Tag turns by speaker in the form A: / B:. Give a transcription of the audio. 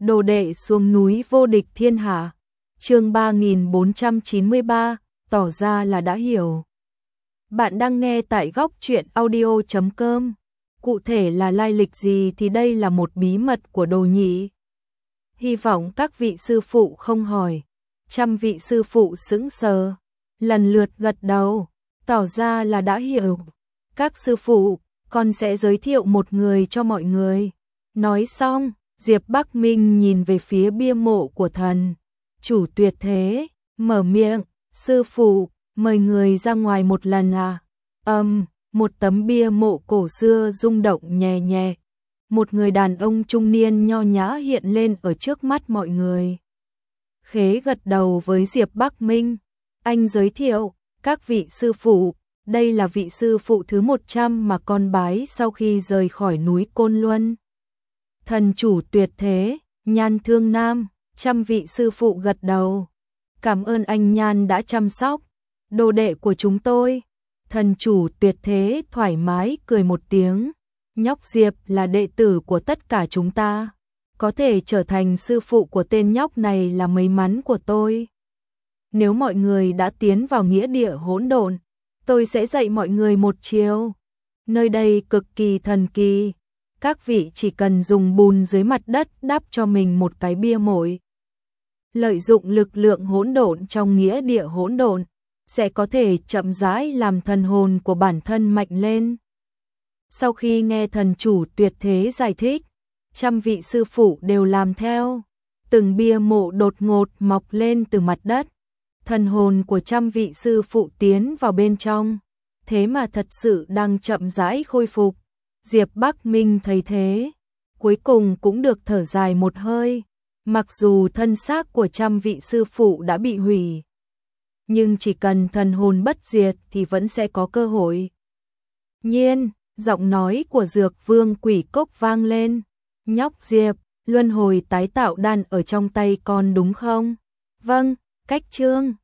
A: Đồ đệ xuống núi vô địch thiên hạ. Chương 3493, tỏ ra là đã hiểu. Bạn đang nghe tại góc truyện audio.com. Cụ thể là lai lịch gì thì đây là một bí mật của Đồ Nhĩ. Hy vọng các vị sư phụ không hỏi. Trăm vị sư phụ sững sờ, lần lượt gật đầu, tỏ ra là đã hiểu. Các sư phụ, con sẽ giới thiệu một người cho mọi người. Nói xong, Diệp Bắc Minh nhìn về phía bia mộ của thần chủ tuyệt thế, mở miệng, sư phụ, mời người ra ngoài một lần à. Một tấm bia mộ cổ xưa rung động nhẹ nhẹ. Một người đàn ông trung niên nho nhã hiện lên ở trước mắt mọi người. Khế gật đầu với Diệp Bắc Minh. Anh giới thiệu, các vị sư phụ, đây là vị sư phụ thứ 100 mà con bái sau khi rời khỏi núi Côn Luân. Thần chủ tuyệt thế, Nhan Thương Nam, trăm vị sư phụ gật đầu. Cảm ơn anh Nhan đã chăm sóc đồ đệ của chúng tôi. Thần chủ tuyệt thế thoải mái cười một tiếng. Nhóc Diệp là đệ tử của tất cả chúng ta. Có thể trở thành sư phụ của tên nhóc này là may mắn của tôi. Nếu mọi người đã tiến vào nghĩa địa hỗn độn, tôi sẽ dạy mọi người một chiêu. Nơi đây cực kỳ thần kỳ. Các vị chỉ cần dùng bùn dưới mặt đất đắp cho mình một cái bia mộ. Lợi dụng lực lượng hỗn độn trong nghĩa địa hỗn độn, sẽ có thể chậm rãi làm thần hồn của bản thân mạnh lên. Sau khi nghe thần chủ tuyệt thế giải thích, trăm vị sư phụ đều làm theo. Từng bia mộ đột ngột mọc lên từ mặt đất. Thần hồn của trăm vị sư phụ tiến vào bên trong. Thế mà thật sự đang chậm rãi khôi phục. Diệp Bắc Minh thấy thế, cuối cùng cũng được thở dài một hơi. Mặc dù thân xác của trăm vị sư phụ đã bị hủy, nhưng chỉ cần thần hồn bất diệt thì vẫn sẽ có cơ hội. Nhiên, giọng nói của Dược Vương Quỷ Cốc vang lên. Nhóc Diệp, luân hồi tái tạo đan ở trong tay con đúng không? Vâng, cách chương.